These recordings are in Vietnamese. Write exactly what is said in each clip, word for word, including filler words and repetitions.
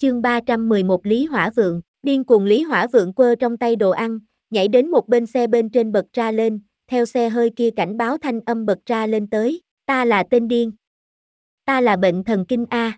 Chương ba trăm mười một Lý Hỏa Vượng, điên cuồng Lý Hỏa Vượng quơ trong tay đồ ăn, nhảy đến một bên xe bên trên bật ra lên, theo xe hơi kia cảnh báo thanh âm bật ra lên tới, ta là tên điên. Ta là bệnh thần kinh A.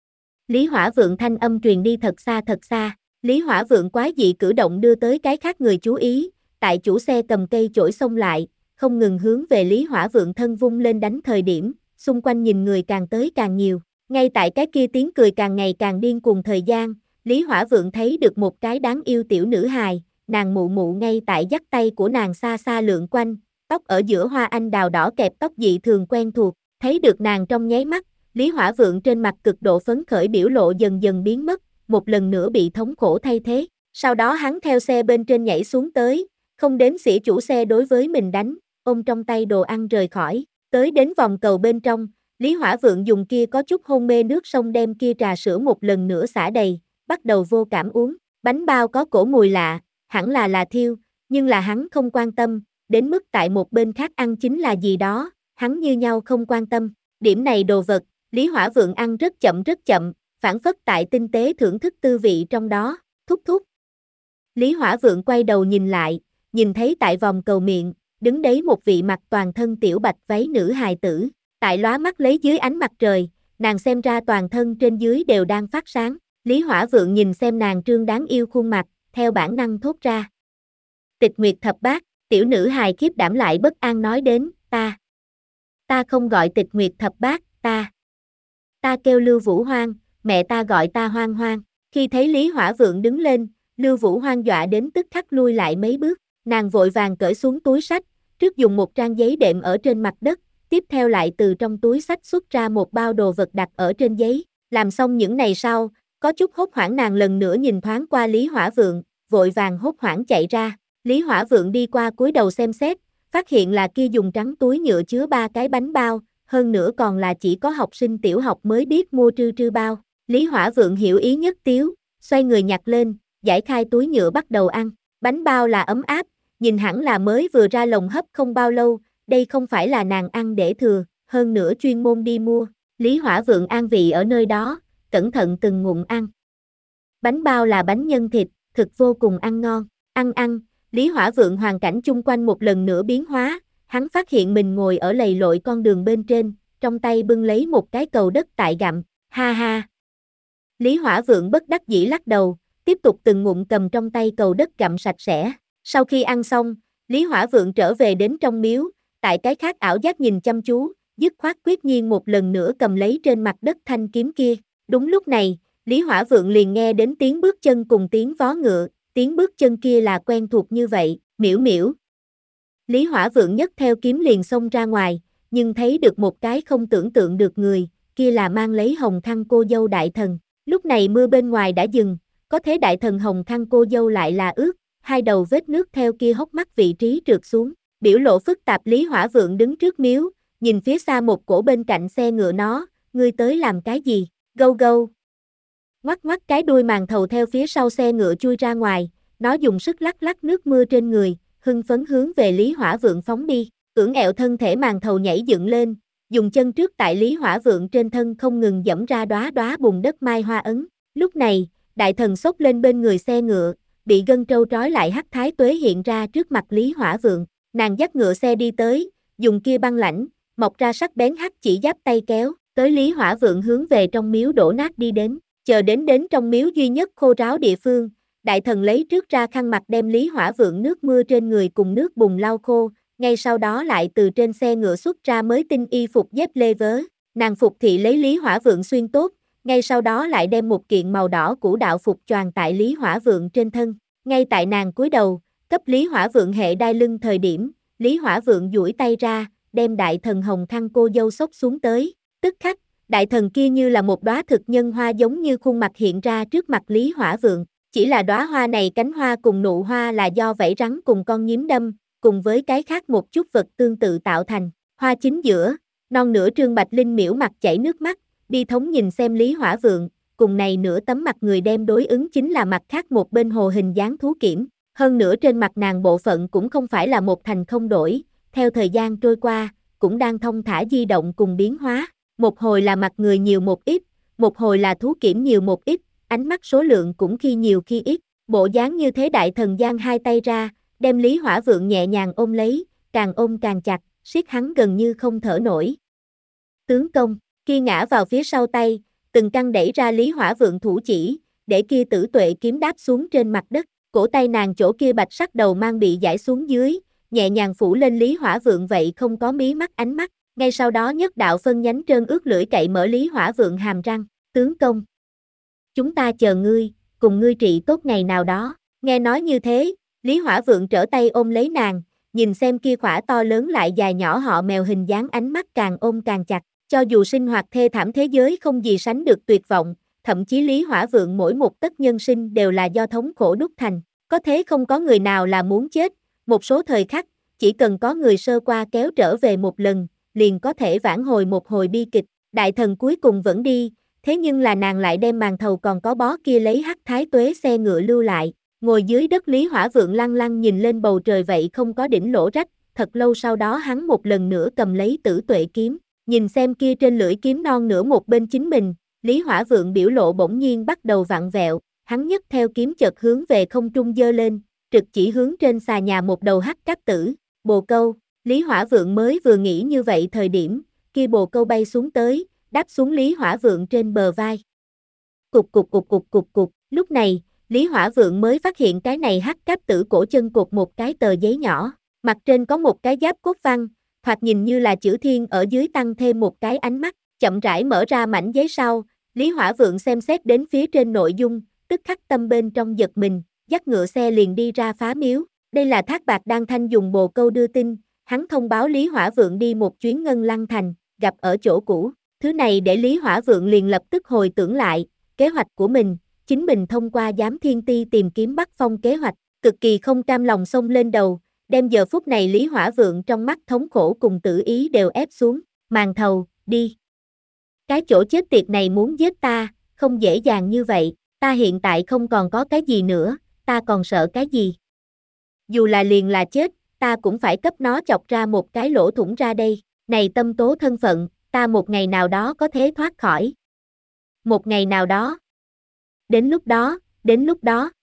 Lý Hỏa Vượng thanh âm truyền đi thật xa thật xa, Lý Hỏa Vượng quái dị cử động đưa tới cái khác người chú ý, tại chủ xe cầm cây chổi xông lại, không ngừng hướng về Lý Hỏa Vượng thân vung lên đánh thời điểm, xung quanh nhìn người càng tới càng nhiều. Ngay tại cái kia tiếng cười càng ngày càng điên cuồng thời gian, Lý Hỏa Vượng thấy được một cái đáng yêu tiểu nữ hài, nàng mụ mụ ngay tại dắt tay của nàng xa xa lượn quanh, tóc ở giữa hoa anh đào đỏ kẹp tóc dị thường quen thuộc, thấy được nàng trong nháy mắt, Lý Hỏa Vượng trên mặt cực độ phấn khởi biểu lộ dần dần biến mất, một lần nữa bị thống khổ thay thế, sau đó hắn theo xe bên trên nhảy xuống tới, không đếm xỉa chủ xe đối với mình đánh, ôm trong tay đồ ăn rời khỏi, tới đến vòng cầu bên trong. Lý Hỏa Vượng dùng kia có chút hôn mê nước sông đem kia trà sữa một lần nữa xả đầy, bắt đầu vô cảm uống, bánh bao có cổ mùi lạ, hẳn là là thiêu, nhưng là hắn không quan tâm, đến mức tại một bên khác ăn chính là gì đó, hắn như nhau không quan tâm, điểm này đồ vật, Lý Hỏa Vượng ăn rất chậm rất chậm, phản phất tại tinh tế thưởng thức tư vị trong đó, thúc thúc. Lý Hỏa Vượng quay đầu nhìn lại, nhìn thấy tại vòng cầu miệng, đứng đấy một vị mặc toàn thân tiểu bạch váy nữ hài tử. Tại lóa mắt lấy dưới ánh mặt trời, nàng xem ra toàn thân trên dưới đều đang phát sáng. Lý Hỏa Vượng nhìn xem nàng trương đáng yêu khuôn mặt, theo bản năng thốt ra. Tịch Nguyệt thập bát, tiểu nữ hài khiếp đảm lại bất an nói đến, ta. Ta không gọi Tịch Nguyệt thập bát, ta. Ta kêu Lưu Vũ Hoang, mẹ ta gọi ta Hoang Hoang. Khi thấy Lý Hỏa Vượng đứng lên, Lưu Vũ Hoang dọa đến tức khắc lui lại mấy bước, nàng vội vàng cởi xuống túi sách, trước dùng một trang giấy đệm ở trên mặt đất. Tiếp theo lại từ trong túi sách xuất ra một bao đồ vật đặt ở trên giấy, làm xong những này sau, có chút hốt hoảng nàng lần nữa nhìn thoáng qua Lý Hỏa Vượng, vội vàng hốt hoảng chạy ra, Lý Hỏa Vượng đi qua cúi đầu xem xét, phát hiện là kia dùng trắng túi nhựa chứa ba cái bánh bao, hơn nữa còn là chỉ có học sinh tiểu học mới biết mua trư trư bao, Lý Hỏa Vượng hiểu ý nhất tiếu, xoay người nhặt lên, giải khai túi nhựa bắt đầu ăn, bánh bao là ấm áp, nhìn hẳn là mới vừa ra lồng hấp không bao lâu. Đây không phải là nàng ăn để thừa, hơn nữa chuyên môn đi mua, Lý Hỏa Vượng an vị ở nơi đó, cẩn thận từng ngụm ăn. Bánh bao là bánh nhân thịt, thực vô cùng ăn ngon, ăn ăn, Lý Hỏa Vượng hoàn cảnh chung quanh một lần nữa biến hóa, hắn phát hiện mình ngồi ở lầy lội con đường bên trên, trong tay bưng lấy một cái cầu đất tại gặm, ha ha. Lý Hỏa Vượng bất đắc dĩ lắc đầu, tiếp tục từng ngụm cầm trong tay cầu đất gặm sạch sẽ, sau khi ăn xong, Lý Hỏa Vượng trở về đến trong miếu. Tại cái khác ảo giác nhìn chăm chú, dứt khoát quyết nhiên một lần nữa cầm lấy trên mặt đất thanh kiếm kia. Đúng lúc này, Lý Hỏa Vượng liền nghe đến tiếng bước chân cùng tiếng vó ngựa, tiếng bước chân kia là quen thuộc như vậy, miễu miễu. Lý Hỏa Vượng nhấc theo kiếm liền xông ra ngoài, nhưng thấy được một cái không tưởng tượng được người, kia là mang lấy hồng khăn cô dâu đại thần. Lúc này mưa bên ngoài đã dừng, có thế đại thần hồng khăn cô dâu lại là ướt, hai đầu vết nước theo kia hốc mắt vị trí trượt xuống. Biểu lộ phức tạp Lý Hỏa Vượng đứng trước miếu, nhìn phía xa một cổ bên cạnh xe ngựa nó, ngươi tới làm cái gì, gâu gâu. Ngoắc ngoắc cái đuôi màn thầu theo phía sau xe ngựa chui ra ngoài, nó dùng sức lắc lắc nước mưa trên người, hưng phấn hướng về Lý Hỏa Vượng phóng đi, ưỡn ẹo thân thể màn thầu nhảy dựng lên, dùng chân trước tại Lý Hỏa Vượng trên thân không ngừng dẫm ra đóa đóa bùn đất mai hoa ấn. Lúc này, đại thần xốc lên bên người xe ngựa, bị gân trâu trói lại hắc thái tuế hiện ra trước mặt Lý Hỏa Vượng. Nàng dắt ngựa xe đi tới, dùng kia băng lãnh, mọc ra sắc bén hắc chỉ giáp tay kéo, tới Lý Hỏa Vượng hướng về trong miếu đổ nát đi đến, chờ đến đến trong miếu duy nhất khô ráo địa phương, đại thần lấy trước ra khăn mặt đem Lý Hỏa Vượng nước mưa trên người cùng nước bùn lau khô, ngay sau đó lại từ trên xe ngựa xuất ra mới tinh y phục dép lê vớ, nàng phục thị lấy Lý Hỏa Vượng xuyên tốt, ngay sau đó lại đem một kiện màu đỏ cũ đạo phục choàng tại Lý Hỏa Vượng trên thân, ngay tại nàng cúi đầu. Cấp Lý Hỏa Vượng hệ đai lưng thời điểm, Lý Hỏa Vượng duỗi tay ra, đem đại thần hồng khăn cô dâu xốc xuống tới, tức khắc, đại thần kia như là một đóa thực nhân hoa giống như khuôn mặt hiện ra trước mặt Lý Hỏa Vượng, chỉ là đóa hoa này cánh hoa cùng nụ hoa là do vảy rắn cùng con nhím đâm, cùng với cái khác một chút vật tương tự tạo thành, hoa chính giữa, non nửa trương bạch linh miễu mặt chảy nước mắt, bi thống nhìn xem Lý Hỏa Vượng, cùng này nửa tấm mặt người đem đối ứng chính là mặt khác một bên hồ hình dáng thú kiểm. Hơn nữa trên mặt nàng bộ phận cũng không phải là một thành không đổi, theo thời gian trôi qua, cũng đang thông thả di động cùng biến hóa, một hồi là mặt người nhiều một ít, một hồi là thú kiểm nhiều một ít, ánh mắt số lượng cũng khi nhiều khi ít, bộ dáng như thế đại thần giang hai tay ra, đem Lý Hỏa Vượng nhẹ nhàng ôm lấy, càng ôm càng chặt, siết hắn gần như không thở nổi. Tướng công, kia ngã vào phía sau tay, từng căn đẩy ra Lý Hỏa Vượng thủ chỉ, để kia tử tuệ kiếm đáp xuống trên mặt đất, cổ tay nàng chỗ kia bạch sắc đầu mang bị giải xuống dưới, nhẹ nhàng phủ lên Lý Hỏa Vượng vậy không có mí mắt ánh mắt, ngay sau đó nhất đạo phân nhánh trơn ướt lưỡi cậy mở Lý Hỏa Vượng hàm răng, tướng công. Chúng ta chờ ngươi, cùng ngươi trị tốt ngày nào đó, nghe nói như thế, Lý Hỏa Vượng trở tay ôm lấy nàng, nhìn xem kia khỏa to lớn lại dài nhỏ họ mèo hình dáng ánh mắt càng ôm càng chặt, cho dù sinh hoạt thê thảm thế giới không gì sánh được tuyệt vọng, thậm chí Lý Hỏa Vượng mỗi một tấc nhân sinh đều là do thống khổ đúc thành, có thế không có người nào là muốn chết, một số thời khắc, chỉ cần có người sơ qua kéo trở về một lần, liền có thể vãn hồi một hồi bi kịch, đại thần cuối cùng vẫn đi, thế nhưng là nàng lại đem màn thầu còn có bó kia lấy hắc thái tuế xe ngựa lưu lại, ngồi dưới đất Lý Hỏa Vượng lăng lăng nhìn lên bầu trời vậy không có đỉnh lỗ rách, thật lâu sau đó hắn một lần nữa cầm lấy tử tuệ kiếm, nhìn xem kia trên lưỡi kiếm non nửa một bên chính mình, Lý Hỏa Vượng biểu lộ bỗng nhiên bắt đầu vặn vẹo, hắn nhấc theo kiếm chợt hướng về không trung giơ lên, trực chỉ hướng trên xà nhà một đầu hắc cáp tử, bồ câu, Lý Hỏa Vượng mới vừa nghĩ như vậy thời điểm, kia bồ câu bay xuống tới, đáp xuống Lý Hỏa Vượng trên bờ vai. Cục cục cục cục cục cục, lúc này, Lý Hỏa Vượng mới phát hiện cái này hắc cáp tử cổ chân cột một cái tờ giấy nhỏ, mặt trên có một cái giáp cốt văn, thoạt nhìn như là chữ thiên ở dưới tăng thêm một cái ánh mắt, chậm rãi mở ra mảnh giấy sau, Lý Hỏa Vượng xem xét đến phía trên nội dung, tức khắc tâm bên trong giật mình, dắt ngựa xe liền đi ra phá miếu, đây là Thác Bạt Đan Thanh dùng bồ câu đưa tin, hắn thông báo Lý Hỏa Vượng đi một chuyến Ngân Lăng Thành, gặp ở chỗ cũ, thứ này để Lý Hỏa Vượng liền lập tức hồi tưởng lại, kế hoạch của mình, chính mình thông qua giám thiên ti tìm kiếm Bắc Phong kế hoạch, cực kỳ không cam lòng xông lên đầu, đem giờ phút này Lý Hỏa Vượng trong mắt thống khổ cùng tự ý đều ép xuống, màn thầu, đi. Cái chỗ chết tiệt này muốn giết ta, không dễ dàng như vậy, ta hiện tại không còn có cái gì nữa, ta còn sợ cái gì? Dù là liền là chết, ta cũng phải cấp nó chọc ra một cái lỗ thủng ra đây, này tâm tố thân phận, ta một ngày nào đó có thể thoát khỏi. Một ngày nào đó. Đến lúc đó, đến lúc đó.